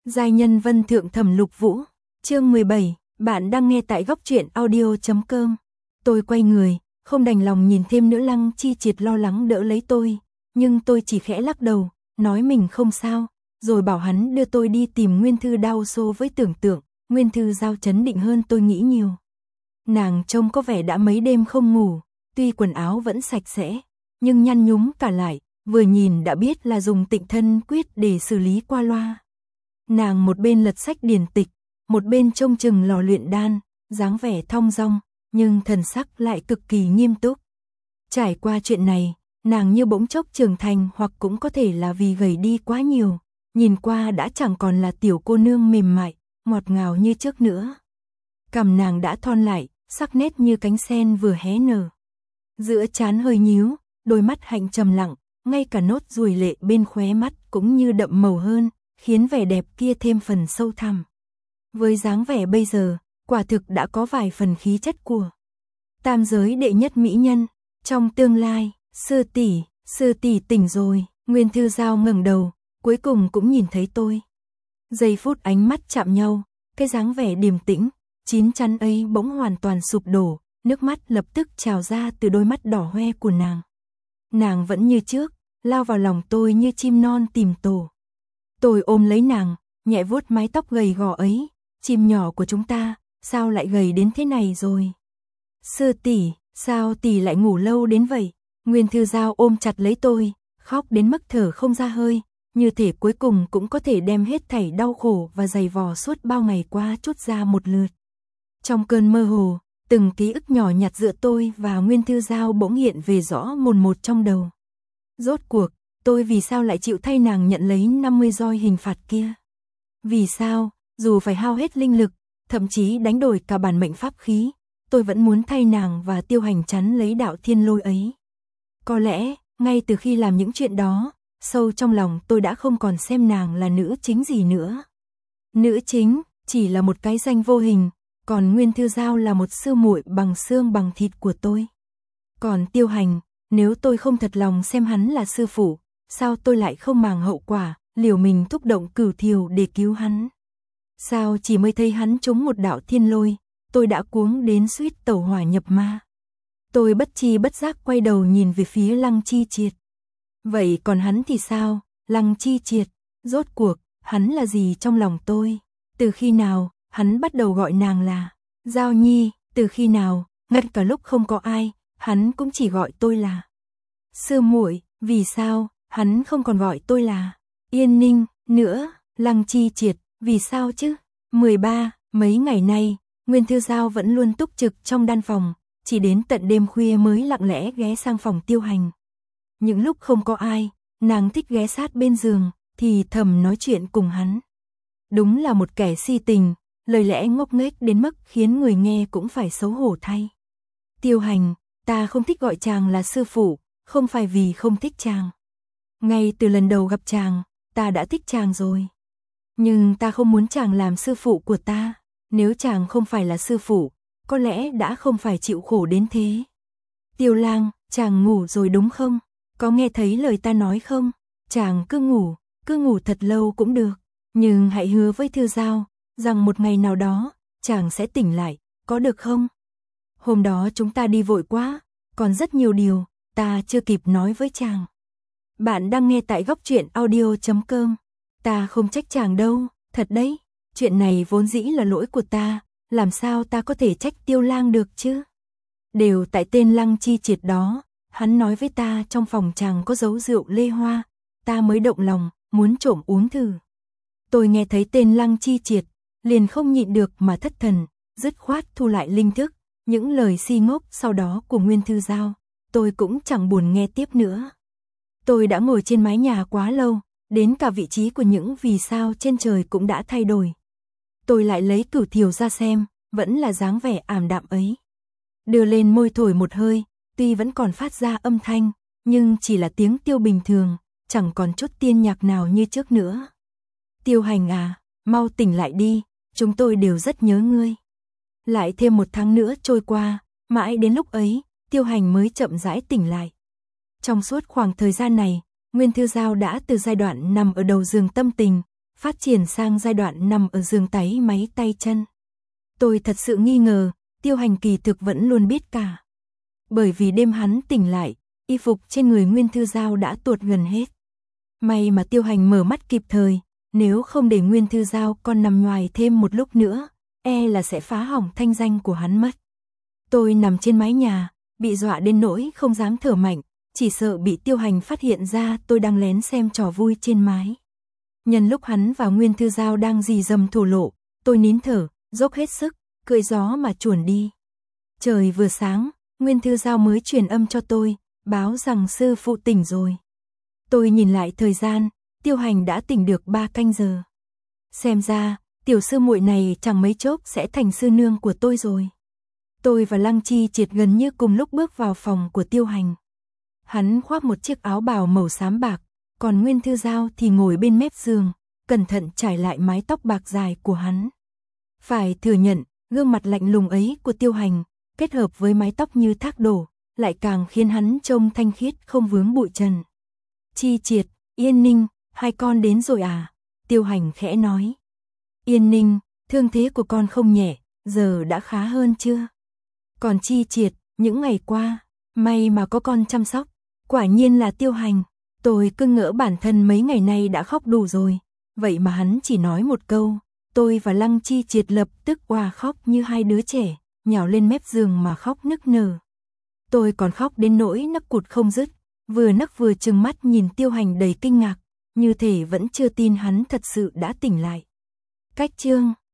Giai nhân vân thượng thẩm Lục Vũ, chương 17, bạn đang nghe tại góc truyện audio.com. Tôi quay người, không đành lòng nhìn thêm nữa. Lăng Chi Triệt lo lắng đỡ lấy tôi, nhưng tôi chỉ khẽ lắc đầu, nói mình không sao, rồi bảo hắn đưa tôi đi tìm Nguyên Thư Đao xô với tưởng tượng. Nguyên Thư Giao chấn định hơn tôi nghĩ nhiều. Nàng trông có vẻ đã mấy đêm không ngủ, tuy quần áo vẫn sạch sẽ, nhưng nhăn nhúm cả lại, vừa nhìn đã biết là dùng Tịnh Thân Quyết để xử lý qua loa. Nàng một bên lật sách điển tịch, một bên trông chừng lò luyện đan, dáng vẻ thong dong, nhưng thần sắc lại cực kỳ nghiêm túc. Trải qua chuyện này, nàng như bỗng chốc trưởng thành, hoặc cũng có thể là vì gầy đi quá nhiều, nhìn qua đã chẳng còn là tiểu cô nương mềm mại, ngọt ngào như trước nữa. Cằm nàng đã thon lại, sắc nét như cánh sen vừa hé nở. Giữa trán hơi nhíu, đôi mắt hạnh trầm lặng, ngay cả nốt ruồi lệ bên khóe mắt cũng như đậm màu hơn, khiến vẻ đẹp kia thêm phần sâu thẳm. Với dáng vẻ bây giờ, quả thực đã có vài phần khí chất của tam giới đệ nhất mỹ nhân. Trong tương lai, sư tỷ tỉnh rồi. Nguyên Thư Giao ngẩng đầu, cuối cùng cũng nhìn thấy tôi. Giây phút ánh mắt chạm nhau, cái dáng vẻ điềm tĩnh, chín chắn ấy bỗng hoàn toàn sụp đổ, nước mắt lập tức trào ra từ đôi mắt đỏ hoe của nàng. Nàng vẫn như trước, lao vào lòng tôi như chim non tìm tổ. Tôi ôm lấy nàng, nhẹ vuốt mái tóc gầy gò ấy. Chim nhỏ của chúng ta, sao lại gầy đến thế này rồi? Sư tỷ, sao tỷ lại ngủ lâu đến vậy? Nguyên Thư Giao ôm chặt lấy tôi, khóc đến mức thở không ra hơi, như thể cuối cùng cũng có thể đem hết thảy đau khổ và dày vò suốt bao ngày qua trút ra một lượt. Trong cơn mơ hồ, từng ký ức nhỏ nhặt giữa tôi và Nguyên Thư Giao bỗng hiện về rõ mồn một trong đầu. Rốt cuộc, tôi vì sao lại chịu thay nàng nhận lấy 50 roi hình phạt kia? Vì sao, dù phải hao hết linh lực, thậm chí đánh đổi cả bản mệnh pháp khí, tôi vẫn muốn thay nàng và Tiêu Hành chắn lấy đạo thiên lôi ấy? Có lẽ, ngay từ khi làm những chuyện đó, sâu trong lòng tôi đã không còn xem nàng là nữ chính gì nữa. Nữ chính, chỉ là một cái danh vô hình, còn Nguyên Thư Giao là một sư muội bằng xương bằng thịt của tôi. Còn Tiêu Hành, nếu tôi không thật lòng xem hắn là sư phụ, sao tôi lại không màng hậu quả, liều mình thúc động cửu thiều để cứu hắn? Sao chỉ mới thấy hắn trúng một đạo thiên lôi, tôi đã cuống đến suýt tẩu hỏa nhập ma? Tôi bất tri bất giác quay đầu nhìn về phía Lăng Chi Triệt. Vậy còn hắn thì sao? Lăng Chi Triệt, rốt cuộc, hắn là gì trong lòng tôi? Từ khi nào, hắn bắt đầu gọi nàng là Giao Nhi? Từ khi nào, ngay cả lúc không có ai, hắn cũng chỉ gọi tôi là sư muội? Vì sao, hắn không còn gọi tôi là Yên Ninh nữa? Lăng Chi Triệt, vì sao chứ? 13, mấy ngày nay, Nguyên Thư Giao vẫn luôn túc trực trong đan phòng, chỉ đến tận đêm khuya mới lặng lẽ ghé sang phòng Tiêu Hành. Những lúc không có ai, nàng thích ghé sát bên giường, thì thầm nói chuyện cùng hắn. Đúng là một kẻ si tình, lời lẽ ngốc nghếch đến mức khiến người nghe cũng phải xấu hổ thay. Tiêu Hành, ta không thích gọi chàng là sư phụ, không phải vì không thích chàng. Ngay từ lần đầu gặp chàng, ta đã thích chàng rồi. Nhưng ta không muốn chàng làm sư phụ của ta. Nếu chàng không phải là sư phụ, có lẽ đã không phải chịu khổ đến thế. Tiêu Lang, chàng ngủ rồi đúng không? Có nghe thấy lời ta nói không? Chàng cứ ngủ thật lâu cũng được. Nhưng hãy hứa với Thư Giao, rằng một ngày nào đó, chàng sẽ tỉnh lại, có được không? Hôm đó chúng ta đi vội quá, còn rất nhiều điều, ta chưa kịp nói với chàng. Bạn đang nghe tại góc truyện audio.com. Ta không trách chàng đâu, thật đấy. Chuyện này vốn dĩ là lỗi của ta, làm sao ta có thể trách Tiêu Lang được chứ? Đều tại tên Lăng Chi Triệt đó, hắn nói với ta trong phòng chàng có giấu rượu lê hoa, ta mới động lòng, muốn trộm uống thử. Tôi nghe thấy tên Lăng Chi Triệt, liền không nhịn được mà thất thần, dứt khoát thu lại linh thức, những lời si ngốc sau đó của Nguyên Thư Giao, tôi cũng chẳng buồn nghe tiếp nữa. Tôi đã ngồi trên mái nhà quá lâu, đến cả vị trí của những vì sao trên trời cũng đã thay đổi. Tôi lại lấy cửu thiều ra xem, vẫn là dáng vẻ ảm đạm ấy. Đưa lên môi thổi một hơi, tuy vẫn còn phát ra âm thanh, nhưng chỉ là tiếng tiêu bình thường, chẳng còn chút tiên nhạc nào như trước nữa. Tiêu Hành à, mau tỉnh lại đi, chúng tôi đều rất nhớ ngươi. Lại thêm một tháng nữa trôi qua, mãi đến lúc ấy, Tiêu Hành mới chậm rãi tỉnh lại. Trong suốt khoảng thời gian này, Nguyên Thư Giao đã từ giai đoạn nằm ở đầu giường tâm tình, phát triển sang giai đoạn nằm ở giường táy máy tay chân. Tôi thật sự nghi ngờ, Tiêu Hành kỳ thực vẫn luôn biết cả. Bởi vì đêm hắn tỉnh lại, y phục trên người Nguyên Thư Giao đã tuột gần hết. May mà Tiêu Hành mở mắt kịp thời, nếu không để Nguyên Thư Giao còn nằm ngoài thêm một lúc nữa, là sẽ phá hỏng thanh danh của hắn mất. Tôi nằm trên mái nhà, bị dọa đến nỗi không dám thở mạnh, chỉ sợ bị Tiêu Hành phát hiện ra tôi đang lén xem trò vui trên mái. Nhân lúc hắn và Nguyên Thư Giao đang rì rầm thổ lộ, tôi nín thở, dốc hết sức, cưỡi gió mà chuồn đi. Trời vừa sáng, Nguyên Thư Giao mới truyền âm cho tôi, báo rằng sư phụ tỉnh rồi. Tôi nhìn lại thời gian, Tiêu Hành đã tỉnh được 3 canh giờ. Xem ra, tiểu sư muội này chẳng mấy chốc sẽ thành sư nương của tôi rồi. Tôi và Lăng Chi Triệt gần như cùng lúc bước vào phòng của Tiêu Hành. Hắn khoác một chiếc áo bào màu xám bạc, còn Nguyên Thư Giao thì ngồi bên mép giường, cẩn thận trải lại mái tóc bạc dài của hắn. Phải thừa nhận, gương mặt lạnh lùng ấy của Tiêu Hành, kết hợp với mái tóc như thác đổ, lại càng khiến hắn trông thanh khiết không vướng bụi trần. Chi Triệt, Yên Ninh, hai con đến rồi à? Tiêu Hành khẽ nói. Yên Ninh, thương thế của con không nhẹ, giờ đã khá hơn chưa? Còn Chi Triệt, những ngày qua, may mà có con chăm sóc. Quả nhiên là Tiêu Hành. Tôi cứ ngỡ bản thân mấy ngày nay đã khóc đủ rồi. Vậy mà hắn chỉ nói một câu. Tôi và Lăng Chi Triệt lập tức òa khóc như hai đứa trẻ, nhào lên mép giường mà khóc nức nở. Tôi còn khóc đến nỗi nấc cụt không dứt, vừa nấc vừa trừng mắt nhìn Tiêu Hành đầy kinh ngạc, như thể vẫn chưa tin hắn thật sự đã tỉnh lại. Cách chương